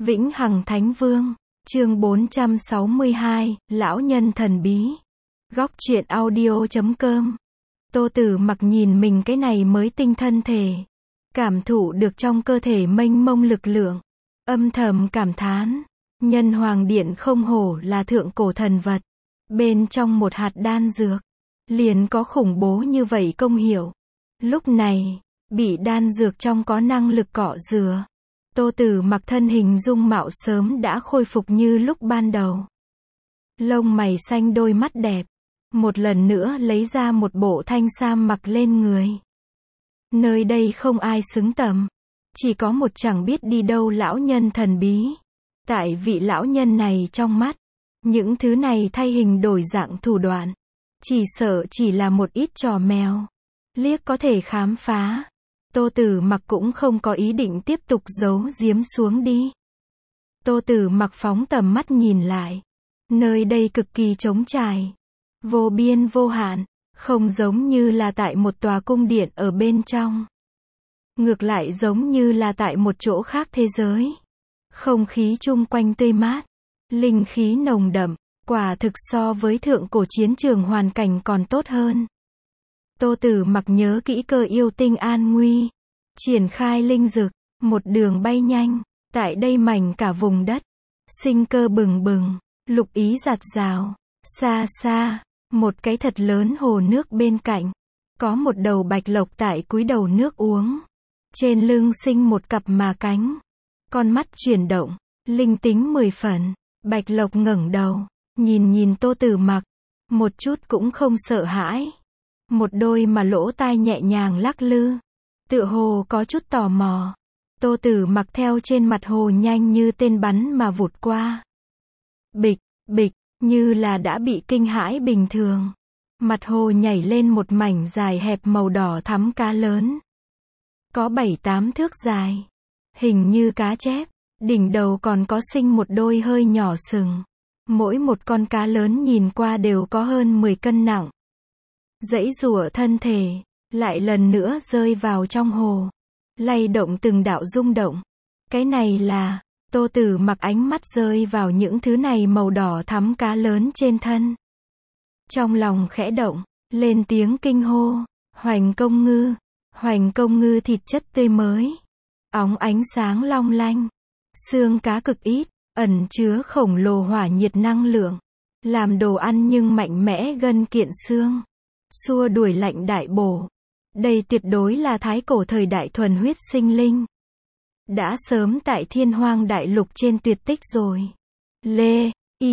Vĩnh Hằng Thánh Vương, chương 462, Lão Nhân Thần Bí. Góc truyện audio.com. Tô Tử Mặc nhìn mình cái này mới tinh thân thể, cảm thụ được trong cơ thể mênh mông lực lượng, âm thầm cảm thán, Nhân Hoàng Điện không hổ là thượng cổ thần vật, bên trong một hạt đan dược, liền có khủng bố như vậy công hiệu. Lúc này, bị đan dược trong có năng lực cọ rửa, Tô Tử Mặc thân hình dung mạo sớm đã khôi phục như lúc ban đầu. Lông mày xanh, đôi mắt đẹp, một lần nữa lấy ra một bộ thanh sam mặc lên người. Nơi đây không ai xứng tầm, chỉ có một chẳng biết đi đâu lão nhân thần bí. Tại vị lão nhân này trong mắt, những thứ này thay hình đổi dạng thủ đoạn, chỉ sợ chỉ là một ít trò mèo, liếc có thể khám phá. Tô Tử Mặc cũng không có ý định tiếp tục giấu giếm xuống đi. Tô Tử Mặc phóng tầm mắt nhìn lại, nơi đây cực kỳ trống trải, vô biên vô hạn, không giống như là tại một tòa cung điện ở bên trong. Ngược lại giống như là tại một chỗ khác thế giới. Không khí chung quanh tươi mát, linh khí nồng đậm, quả thực so với thượng cổ chiến trường hoàn cảnh còn tốt hơn. Tô Tử Mặc nhớ kỹ Cơ Yêu Tinh an nguy, triển khai linh dực, một đường bay nhanh, tại đây mảnh cả vùng đất, sinh cơ bừng bừng, lục ý rạt rào. Xa xa, một cái thật lớn hồ nước bên cạnh, có một đầu bạch lộc tại cúi đầu nước uống, trên lưng sinh một cặp mà cánh, con mắt chuyển động, linh tính 10 phần. Bạch lộc ngẩng đầu, nhìn Tô Tử Mặc, một chút cũng không sợ hãi. Một đôi mà lỗ tai nhẹ nhàng lắc lư, tựa hồ có chút tò mò. Tô Tử Mặc theo trên mặt hồ nhanh như tên bắn mà vụt qua. Bịch, bịch, như là đã bị kinh hãi bình thường. Mặt hồ nhảy lên một mảnh dài hẹp màu đỏ thắm cá lớn. Có 7-8 thước dài, hình như cá chép, đỉnh đầu còn có sinh một đôi hơi nhỏ sừng. Mỗi một con cá lớn nhìn qua đều có hơn 10 cân nặng. Giãy giụa thân thể, lại lần nữa rơi vào trong hồ, lay động từng đạo rung động. Cái này là, Tô Tử Mặc ánh mắt rơi vào những thứ này màu đỏ thắm cá lớn trên thân. Trong lòng khẽ động, lên tiếng kinh hô, Hoành Công Ngư. Hoành Công Ngư thịt chất tươi mới, óng ánh sáng long lanh, xương cá cực ít, ẩn chứa khổng lồ hỏa nhiệt năng lượng, làm đồ ăn nhưng mạnh mẽ gân kiện xương, xua đuổi lạnh đại bổ. Đây tuyệt đối là thái cổ thời đại thuần huyết sinh linh, đã sớm tại Thiên Hoang đại lục trên tuyệt tích rồi. Lê,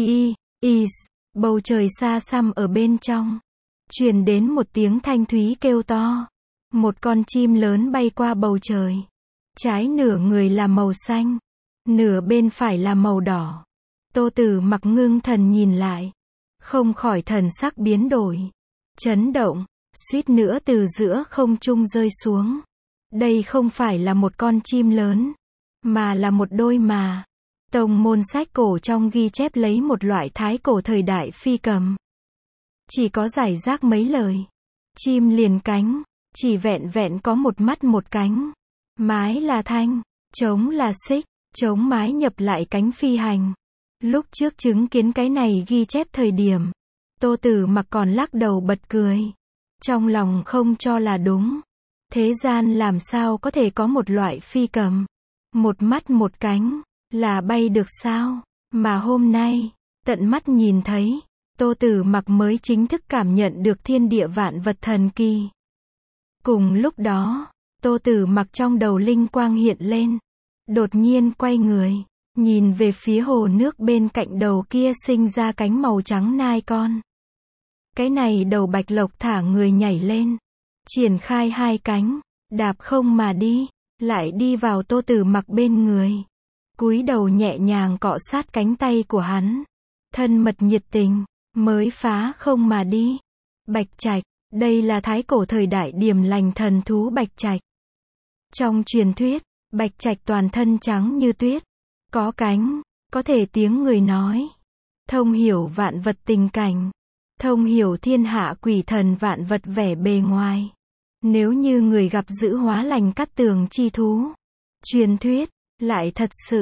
is, bầu trời xa xăm ở bên trong, truyền đến một tiếng thanh thúy kêu to. Một con chim lớn bay qua bầu trời, trái nửa người là màu xanh, nửa bên phải là màu đỏ. Tô Tử Mặc ngưng thần nhìn lại, không khỏi thần sắc biến đổi, chấn động, suýt nữa từ giữa không trung rơi xuống. Đây không phải là một con chim lớn, mà là một đôi mà. Tông môn sách cổ trong ghi chép lấy một loại thái cổ thời đại phi cầm. Chỉ có rải rác mấy lời. Chim liền cánh, chỉ vẹn vẹn có một mắt một cánh. Mái là thanh, trống là xích, trống mái nhập lại cánh phi hành. Lúc trước chứng kiến cái này ghi chép thời điểm, Tô Tử Mặc còn lắc đầu bật cười. Trong lòng không cho là đúng. Thế gian làm sao có thể có một loại phi cầm, một mắt một cánh, là bay được sao? Mà hôm nay, tận mắt nhìn thấy, Tô Tử Mặc mới chính thức cảm nhận được thiên địa vạn vật thần kỳ. Cùng lúc đó, Tô Tử Mặc trong đầu linh quang hiện lên, đột nhiên quay người, nhìn về phía hồ nước bên cạnh đầu kia sinh ra cánh màu trắng nai con. Cái này đầu bạch lộc thả người nhảy lên, triển khai hai cánh, đạp không mà đi, lại đi vào Tô Tử Mặc bên người, cúi đầu nhẹ nhàng cọ sát cánh tay của hắn, thân mật nhiệt tình, mới phá không mà đi. Bạch trạch, đây là thái cổ thời đại điềm lành thần thú bạch trạch. Trong truyền thuyết, bạch trạch toàn thân trắng như tuyết, có cánh, có thể tiếng người nói, thông hiểu vạn vật tình cảnh, thông hiểu thiên hạ quỷ thần vạn vật vẻ bề ngoài. Nếu như người gặp dữ hóa lành cắt tường chi thú, truyền thuyết, lại thật sự,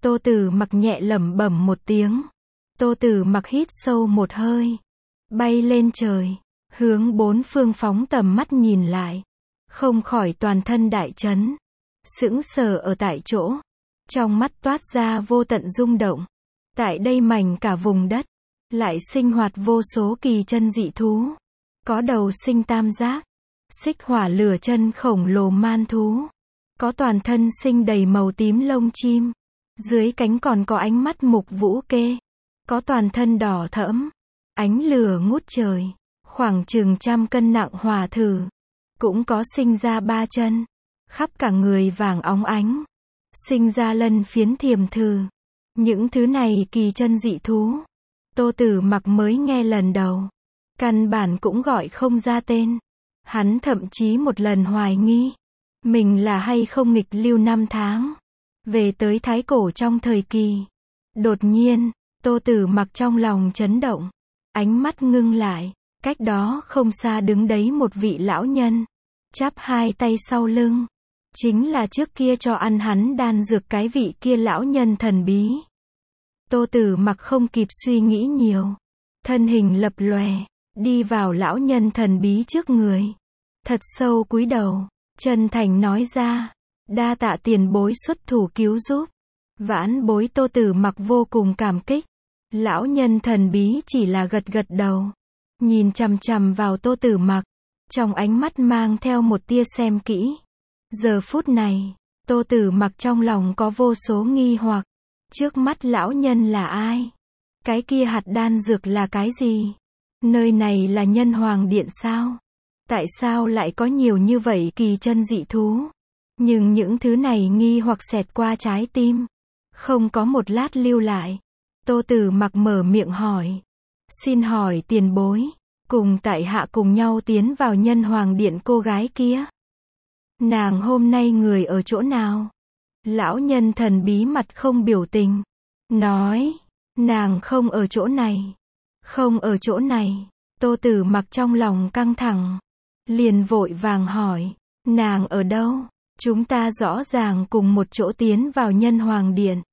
Tô Tử Mặc nhẹ lẩm bẩm một tiếng. Tô Tử Mặc hít sâu một hơi, bay lên trời, hướng bốn phương phóng tầm mắt nhìn lại, không khỏi toàn thân đại chấn, sững sờ ở tại chỗ, trong mắt toát ra vô tận rung động. Tại đây mảnh cả vùng đất, lại sinh hoạt vô số kỳ chân dị thú, có đầu sinh tam giác, xích hỏa lửa chân khổng lồ man thú, có toàn thân sinh đầy màu tím lông chim, dưới cánh còn có ánh mắt mục vũ kê, có toàn thân đỏ thẫm, ánh lửa ngút trời, khoảng chừng 100 cân nặng hỏa thử, cũng có sinh ra 3 chân, khắp cả người vàng óng ánh, sinh ra lân phiến thiềm thử. Những thứ này kỳ chân dị thú, Tô Tử Mặc mới nghe lần đầu, căn bản cũng gọi không ra tên. Hắn thậm chí một lần hoài nghi, mình là hay không nghịch lưu năm tháng, về tới thái cổ trong thời kỳ. Đột nhiên, Tô Tử Mặc trong lòng chấn động, ánh mắt ngưng lại, cách đó không xa đứng đấy một vị lão nhân, chắp hai tay sau lưng, chính là trước kia cho ăn hắn đan dược cái vị kia lão nhân thần bí. Tô Tử Mặc không kịp suy nghĩ nhiều, thân hình lập lòe, đi vào lão nhân thần bí trước người, thật sâu cúi đầu, chân thành nói ra, đa tạ tiền bối xuất thủ cứu giúp. Vãn bối Tô Tử Mặc vô cùng cảm kích. Lão nhân thần bí chỉ là gật gật đầu, nhìn chằm chằm vào Tô Tử Mặc, trong ánh mắt mang theo một tia xem kỹ. Giờ phút này, Tô Tử Mặc trong lòng có vô số nghi hoặc, trước mắt lão nhân là ai? Cái kia hạt đan dược là cái gì? Nơi này là Nhân Hoàng Điện sao? Tại sao lại có nhiều như vậy kỳ chân dị thú? Nhưng những thứ này nghi hoặc xẹt qua trái tim, không có một lát lưu lại. Tô Tử Mặc mở miệng hỏi, xin hỏi tiền bối, cùng tại hạ cùng nhau tiến vào Nhân Hoàng Điện cô gái kia, nàng hôm nay người ở chỗ nào? Lão nhân thần bí mặt không biểu tình, nói, nàng không ở chỗ này. Không ở chỗ này. Tô Tử Mặc trong lòng căng thẳng, liền vội vàng hỏi, nàng ở đâu? Chúng ta rõ ràng cùng một chỗ tiến vào Nhân Hoàng Điện,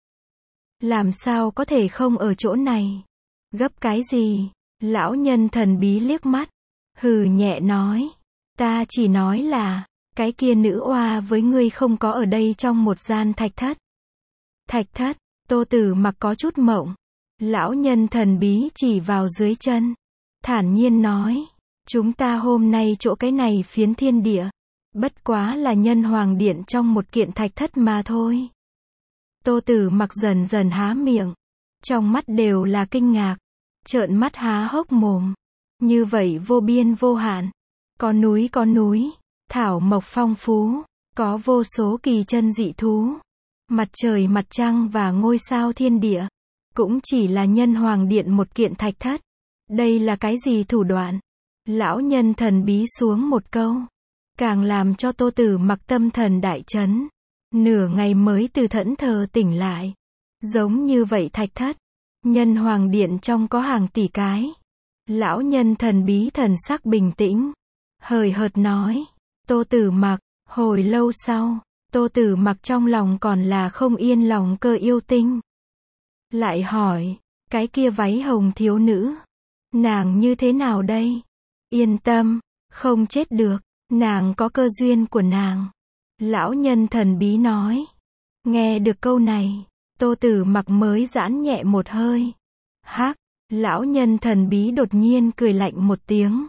làm sao có thể không ở chỗ này? Gấp cái gì? Lão nhân thần bí liếc mắt, hừ nhẹ nói, ta chỉ nói là, cái kia nữ oa với ngươi không có ở đây trong một gian thạch thất. Thạch thất? Tô Tử Mặc có chút mộng. Lão nhân thần bí chỉ vào dưới chân, thản nhiên nói, chúng ta hôm nay chỗ cái này phiến thiên địa, bất quá là Nhân Hoàng Điện trong một kiện thạch thất mà thôi. Tô Tử Mặc dần dần há miệng, trong mắt đều là kinh ngạc, trợn mắt há hốc mồm. Như vậy vô biên vô hạn, có núi, thảo mộc phong phú, có vô số kỳ chân dị thú, mặt trời mặt trăng và ngôi sao thiên địa, cũng chỉ là Nhân Hoàng Điện một kiện thạch thất. Đây là cái gì thủ đoạn? Lão nhân thần bí xuống một câu, càng làm cho Tô Tử Mặc tâm thần đại chấn. Nửa ngày mới từ thẫn thờ tỉnh lại. Giống như vậy thạch thất, Nhân Hoàng Điện trong có hàng tỷ cái. Lão nhân thần bí thần sắc bình tĩnh, hời hợt nói, Tô Tử Mặc. Hồi lâu sau, Tô Tử Mặc trong lòng còn là không yên lòng Cơ Yêu Tinh. Lại hỏi, cái kia váy hồng thiếu nữ, nàng như thế nào đây? Yên tâm, không chết được, nàng có cơ duyên của nàng. Lão nhân thần bí nói. Nghe được câu này, Tô Tử Mặc mới giãn nhẹ một hơi. Hắc, lão nhân thần bí đột nhiên cười lạnh một tiếng,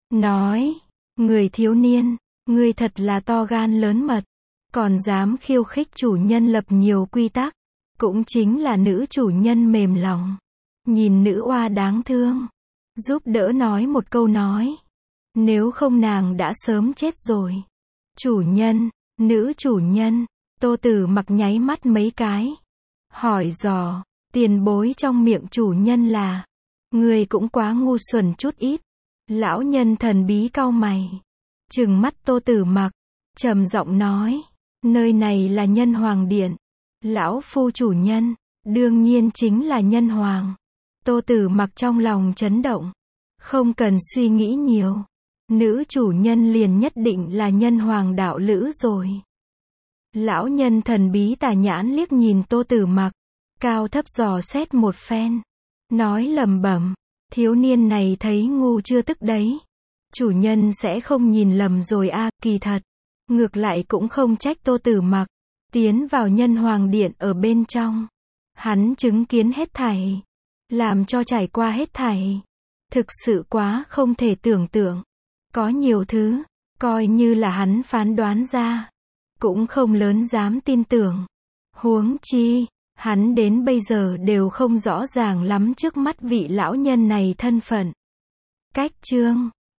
nói, người thiếu niên, ngươi thật là to gan lớn mật, còn dám khiêu khích chủ nhân lập nhiều quy tắc, cũng chính là nữ chủ nhân mềm lòng, nhìn nữ oa đáng thương, giúp đỡ nói một câu nói, nếu không nàng đã sớm chết rồi. Chủ nhân, nữ chủ nhân. Tô Tử Mặc nháy mắt mấy cái, hỏi dò, tiền bối trong miệng chủ nhân là, người cũng quá ngu xuẩn chút ít. Lão nhân thần bí cau mày, trừng mắt Tô Tử Mặc, trầm giọng nói, nơi này là Nhân Hoàng Điện, lão phu chủ nhân, đương nhiên chính là Nhân Hoàng. Tô Tử Mặc trong lòng chấn động, không cần suy nghĩ nhiều, nữ chủ nhân liền nhất định là Nhân Hoàng đạo lữ rồi. Lão nhân thần bí tà nhãn liếc nhìn Tô Tử Mặc, cao thấp dò xét một phen. Nói lẩm bẩm, thiếu niên này thấy ngu chưa tức đấy. Chủ nhân sẽ không nhìn lầm rồi a, kỳ thật. Ngược lại cũng không trách Tô Tử Mặc. Tiến vào Nhân Hoàng Điện ở bên trong. Hắn chứng kiến hết thảy. Làm cho trải qua hết thảy. Thực sự quá không thể tưởng tượng. Có nhiều thứ, coi như là hắn phán đoán ra. Cũng không lớn dám tin tưởng. Huống chi, hắn đến bây giờ đều không rõ ràng lắm trước mắt vị lão nhân này thân phận. Cách chương